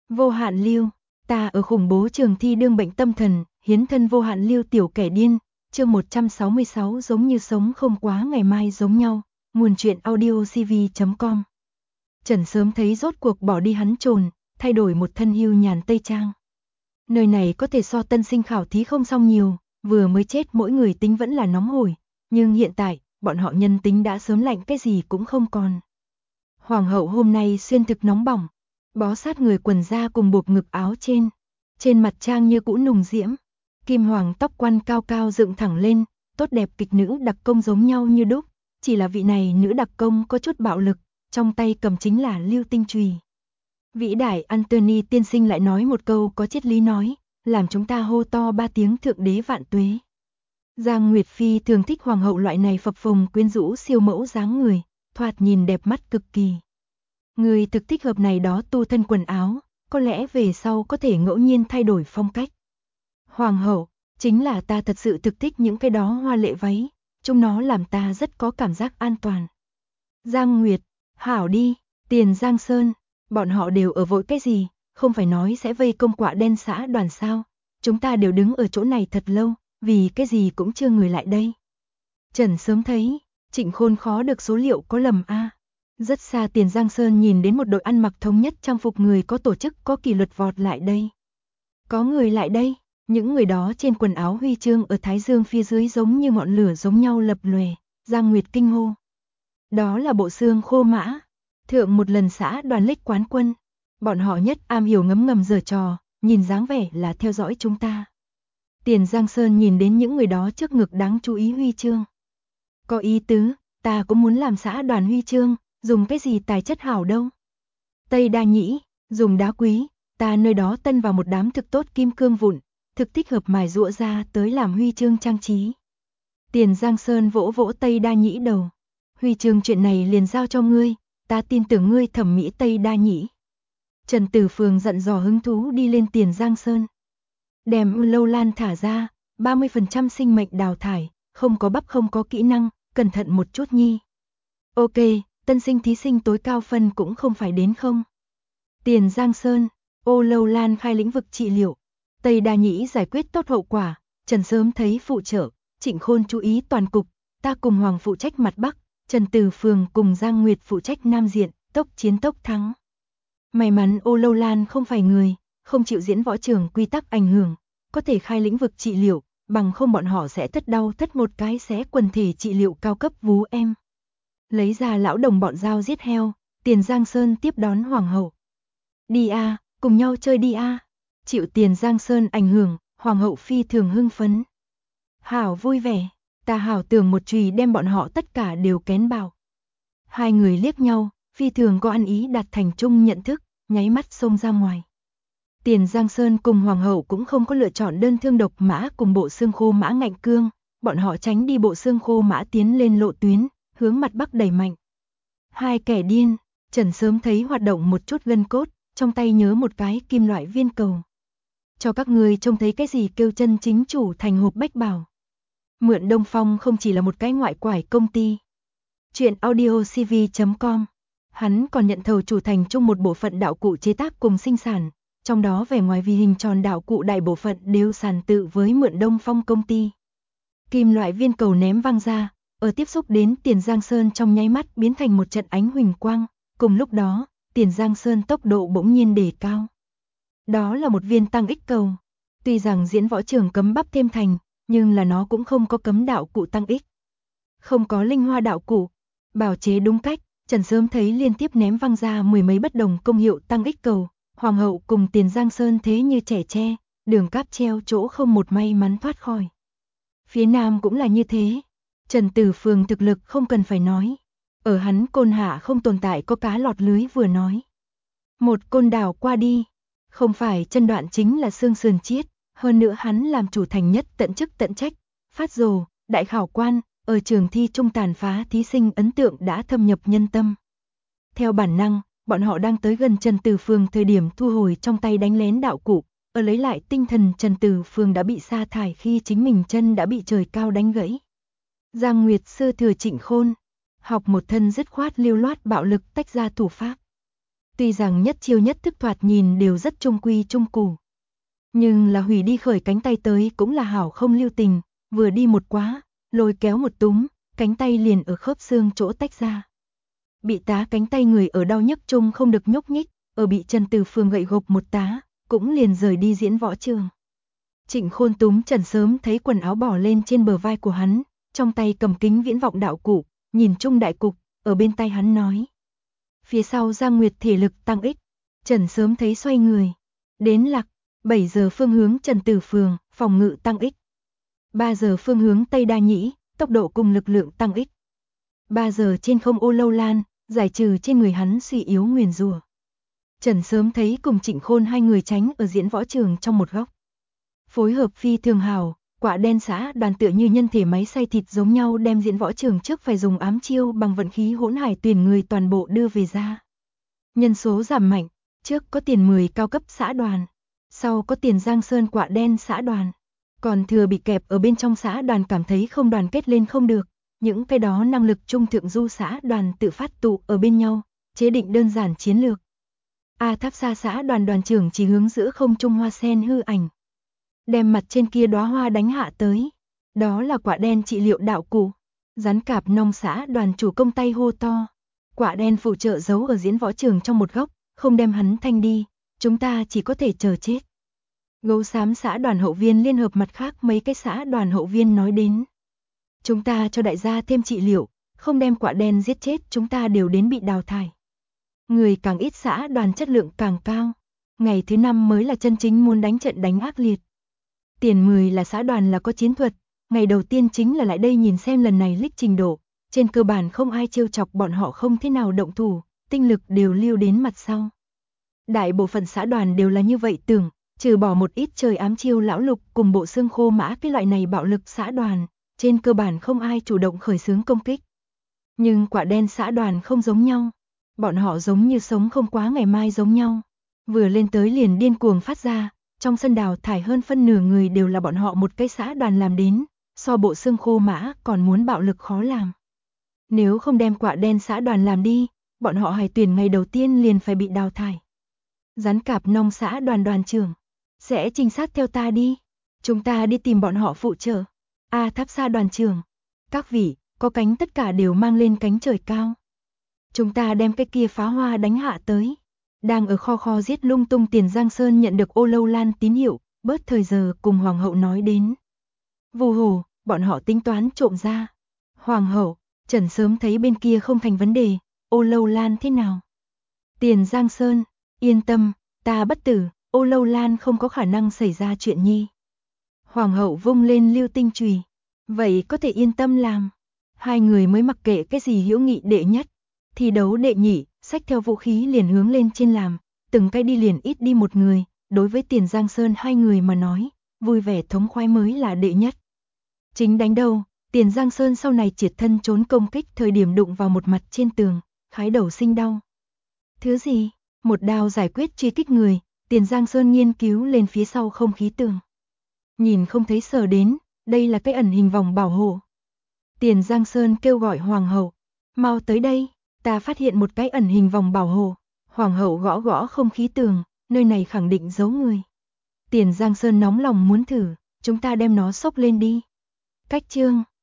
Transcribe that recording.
Vô hạn lưu, ta ở khủng bố trường thi đương bệnh tâm thần, hiến thân vô hạn lưu tiểu kẻ điên, chương 166 giống như sống không quá ngày mai giống nhau, nguồn truyện audiocv.com. Trần sớm thấy rốt cuộc bỏ đi hắn trồn, thay đổi một thân hưu nhàn tây trang. Nơi này có thể so tân sinh khảo thí không xong nhiều, vừa mới chết mỗi người tính vẫn là nóng hổi, nhưng hiện tại, bọn họ nhân tính đã sớm lạnh cái gì cũng không còn. Hoàng hậu hôm nay xuyên thực nóng bỏng, bó sát người quần da cùng buộc ngực áo trên mặt trang như cũ nùng diễm, kim hoàng tóc quăn cao cao dựng thẳng lên, tốt đẹp kịch nữ đặc công giống nhau như đúc, chỉ là vị này nữ đặc công có chút bạo lực, trong tay cầm chính là lưu tinh chùy. Vĩ đại Anthony tiên sinh lại nói một câu có triết lý nói, làm chúng ta hô to 3 tiếng thượng đế vạn tuế. Giang Nguyệt Phi thường thích hoàng hậu loại này phập phồng quyến rũ siêu mẫu dáng người, thoạt nhìn đẹp mắt cực kỳ. Người thực thích hợp này đó tu thân quần áo, có lẽ về sau có thể ngẫu nhiên thay đổi phong cách. Hoàng hậu, chính là ta thật sự thực thích những cái đó hoa lệ váy, chúng nó làm ta rất có cảm giác an toàn. Giang Nguyệt, hảo đi, Tiền Giang Sơn, bọn họ đều ở vội cái gì, không phải nói sẽ vây công Quạ Đen xã đoàn sao, chúng ta đều đứng ở chỗ này thật lâu, vì cái gì cũng chưa người lại đây. Trần sớm thấy, Trịnh Khôn khó được số liệu có lầm a. Rất xa Tiền Giang Sơn nhìn đến một đội ăn mặc thống nhất trang phục người có tổ chức có kỷ luật vọt lại đây. Có người lại đây, những người đó trên quần áo huy chương ở thái dương phía dưới giống như ngọn lửa giống nhau lập lòe, Giang Nguyệt kinh hô. Đó là bộ xương khô mã, thượng một lần xã đoàn lích quán quân, bọn họ nhất am hiểu ngấm ngầm giở trò, nhìn dáng vẻ là theo dõi chúng ta. Tiền Giang Sơn nhìn đến những người đó trước ngực đáng chú ý huy chương. Có ý tứ, ta cũng muốn làm xã đoàn huy chương, dùng cái gì tài chất hảo đâu. Tây Đa Nhĩ, dùng đá quý, ta nơi đó tân vào một đám thực tốt kim cương vụn, thực thích hợp mài rũa ra tới làm huy chương trang trí. Tiền Giang Sơn vỗ vỗ Tây Đa Nhĩ đầu. Huy chương chuyện này liền giao cho ngươi, ta tin tưởng ngươi thẩm mỹ Tây Đa Nhĩ. Trần Tử Phường giận dò hứng thú đi lên Tiền Giang Sơn. Đem lâu lan thả ra, 30% sinh mệnh đào thải, không có bắp không có kỹ năng, cẩn thận một chút nhi. Ok, tân sinh thí sinh tối cao phân cũng không phải đến không. Tiền Giang Sơn, ô lâu lan khai lĩnh vực trị liệu. Tây Đa Nhĩ giải quyết tốt hậu quả, Trần sớm thấy phụ trợ, Trịnh Khôn chú ý toàn cục, ta cùng Hoàng phụ trách mặt Bắc, Trần Tử Phường cùng Giang Nguyệt phụ trách Nam diện, tốc chiến tốc thắng. May mắn ô lâu lan không phải người, không chịu diễn võ trường quy tắc ảnh hưởng, có thể khai lĩnh vực trị liệu, bằng không bọn họ sẽ thất đau thất một cái xé quần thể trị liệu cao cấp vú em. Lấy ra lão đồng bọn dao giết heo, Tiền Giang Sơn tiếp đón Hoàng hậu. Đi a, cùng nhau chơi đi a. Chịu Tiền Giang Sơn ảnh hưởng, Hoàng hậu phi thường hưng phấn. Hảo vui vẻ, ta hảo tưởng một chùy đem bọn họ tất cả đều kén bạo. Hai người liếc nhau, phi thường có ăn ý đạt thành chung nhận thức, nháy mắt xông ra ngoài. Tiền Giang Sơn cùng Hoàng hậu cũng không có lựa chọn đơn thương độc mã cùng bộ xương khô mã ngạnh cương, bọn họ tránh đi bộ xương khô mã tiến lên lộ tuyến, hướng mặt Bắc đẩy mạnh. Hai kẻ điên, Trần sớm thấy hoạt động một chút gân cốt, trong tay nhớ một cái kim loại viên cầu. Cho các người trông thấy cái gì kêu chân chính chủ thành hộp bách bảo. Mượn Đông Phong không chỉ là một cái ngoại quải công ty. Chuyện audiocv.com. Hắn còn nhận thầu chủ thành chung một bộ phận đạo cụ chế tác cùng sinh sản, trong đó vẻ ngoài vì hình tròn đạo cụ đại bộ phận đều sản tự với Mượn Đông Phong công ty. Kim loại viên cầu ném văng ra, ở tiếp xúc đến Tiền Giang Sơn trong nháy mắt biến thành một trận ánh huỳnh quang, cùng lúc đó, Tiền Giang Sơn tốc độ bỗng nhiên đề cao. Đó là một viên tăng ích cầu. Tuy rằng diễn võ trường cấm bắp thêm thành, nhưng là nó cũng không có cấm đạo cụ tăng ích. Không có linh hoa đạo cụ, bảo chế đúng cách, Trần sớm thấy liên tiếp ném văng ra mười mấy bất đồng công hiệu tăng ích cầu, Hoàng hậu cùng Tiền Giang Sơn thế như trẻ tre, đường cáp treo chỗ không một may mắn thoát khỏi. Phía Nam cũng là như thế, Trần Tử Phường thực lực không cần phải nói, ở hắn côn hạ không tồn tại có cá lọt lưới vừa nói. Một côn đảo qua đi, không phải chân đoạn chính là xương sườn chiết, hơn nữa hắn làm chủ thành nhất tận chức tận trách, phát rồ, đại khảo quan, ở trường thi trung tàn phá thí sinh ấn tượng đã thâm nhập nhân tâm. Theo bản năng, bọn họ đang tới gần Trần Tử Phường thời điểm thu hồi trong tay đánh lén đạo cụ, ở lấy lại tinh thần Trần Tử Phường đã bị sa thải khi chính mình chân đã bị trời cao đánh gãy. Giang Nguyệt sư thừa Trịnh Khôn, học một thân dứt khoát lưu loát bạo lực tách ra thủ pháp. Tuy rằng nhất chiêu nhất thức thoạt nhìn đều rất trung quy trung củ, nhưng là hủy đi khởi cánh tay tới cũng là hảo không lưu tình, vừa đi một quá, lôi kéo một túm, cánh tay liền ở khớp xương chỗ tách ra. Bị tá cánh tay người ở đau nhức chung không được nhúc nhích, ở bị Trần Từ Phương gậy gộc một tá, cũng liền rời đi diễn võ trường. Trịnh Khôn túm Trần Sớm thấy quần áo bỏ lên trên bờ vai của hắn, trong tay cầm kính viễn vọng đạo cụ, nhìn chung đại cục, ở bên tai hắn nói. Phía sau Giang Nguyệt thể lực tăng ích, Trần Sớm thấy xoay người, đến lạc, 7 giờ phương hướng Trần Tử Phường, phòng ngự tăng ích. 3 giờ phương hướng Tây Đa Nhĩ, tốc độ cùng lực lượng tăng ích. 3 giờ trên không Ô Lâu Lan, giải trừ trên người hắn suy yếu nguyền rủa. Trần Sớm thấy cùng Trịnh Khôn hai người tránh ở diễn võ trường trong một góc. Phối hợp phi thường hào, quả đen xã đoàn tựa như nhân thể máy xay thịt giống nhau đem diễn võ trường trước phải dùng ám chiêu bằng vận khí hỗn hải tuyển người toàn bộ đưa về ra. Nhân số giảm mạnh, trước có tiền 10 cao cấp xã đoàn, sau có tiền Giang Sơn quả đen xã đoàn, còn thừa bị kẹp ở bên trong xã đoàn cảm thấy không đoàn kết lên không được, những cái đó năng lực trung thượng du xã đoàn tự phát tụ ở bên nhau, chế định đơn giản chiến lược. A Tháp Sa xã đoàn đoàn trưởng chỉ hướng giữa không trung hoa sen hư ảnh, đem mặt trên kia đóa hoa đánh hạ tới, đó là quả đen trị liệu đạo cụ. Rắn Cạp Nong xã đoàn chủ công tay hô to, quả đen phụ trợ giấu ở diễn võ trường trong một góc, không đem hắn thanh đi, chúng ta chỉ có thể chờ chết. Gấu xám xã đoàn hậu viên liên hợp mặt khác mấy cái xã đoàn hậu viên nói đến, chúng ta cho đại gia thêm trị liệu, không đem quả đen giết chết chúng ta đều đến bị đào thải. Người càng ít xã đoàn chất lượng càng cao, ngày thứ 5 mới là chân chính muốn đánh trận đánh ác liệt. Tiền 10 là xã đoàn là có chiến thuật, ngày đầu tiên chính là lại đây nhìn xem lần này lích trình độ, trên cơ bản không ai trêu chọc bọn họ không thế nào động thủ, tinh lực đều lưu đến mặt sau. Đại bộ phận xã đoàn đều là như vậy tưởng, trừ bỏ một ít trời ám chiêu lão lục cùng bộ xương khô mã cái loại này bạo lực xã đoàn, trên cơ bản không ai chủ động khởi xướng công kích. Nhưng quả đen xã đoàn không giống nhau, bọn họ giống như sống không quá ngày mai giống nhau, vừa lên tới liền điên cuồng phát ra. Trong sân đào thải hơn phân nửa người đều là bọn họ một cái xã đoàn làm đến, so bộ xương khô mã còn muốn bạo lực khó làm. Nếu không đem quả đen xã đoàn làm đi, bọn họ hải tuyển ngày đầu tiên liền phải bị đào thải. Rắn Cạp Nong xã đoàn đoàn trưởng, sẽ trinh sát theo ta đi, chúng ta đi tìm bọn họ phụ trợ. A Tháp Sa đoàn trưởng, các vị, có cánh tất cả đều mang lên cánh trời cao. Chúng ta đem cái kia phá hoa đánh hạ tới. Đang ở kho giết lung tung tiền Giang Sơn nhận được Ô Lâu Lan tín hiệu, bớt thời giờ cùng Hoàng hậu nói đến. Vù hồ, bọn họ tính toán trộm ra. Hoàng hậu, Trần Sớm thấy bên kia không thành vấn đề, Ô Lâu Lan thế nào? Tiền Giang Sơn, yên tâm, ta bất tử, Ô Lâu Lan không có khả năng xảy ra chuyện nhi. Hoàng hậu vung lên lưu tinh chùy, vậy có thể yên tâm làm. Hai người mới mặc kệ cái gì hữu nghị đệ nhất, thi đấu đệ nhị, xách theo vũ khí liền hướng lên trên làm, từng cái đi liền ít đi một người, đối với tiền Giang Sơn hai người mà nói, vui vẻ thống khoái mới là đệ nhất. Chính đánh đâu, tiền Giang Sơn sau này triệt thân trốn công kích thời điểm đụng vào một mặt trên tường, khái đầu sinh đau. Thứ gì? Một đao giải quyết truy kích người, tiền Giang Sơn nghiên cứu lên phía sau không khí tường. Nhìn không thấy sờ đến, đây là cái ẩn hình vòng bảo hộ. Tiền Giang Sơn kêu gọi Hoàng hậu, mau tới đây. Ta phát hiện một cái ẩn hình vòng bảo hộ. Hoàng hậu gõ gõ không khí tường, nơi này khẳng định giấu người. Tiền Giang Sơn nóng lòng muốn thử, chúng ta đem nó xốc lên đi. Cách chương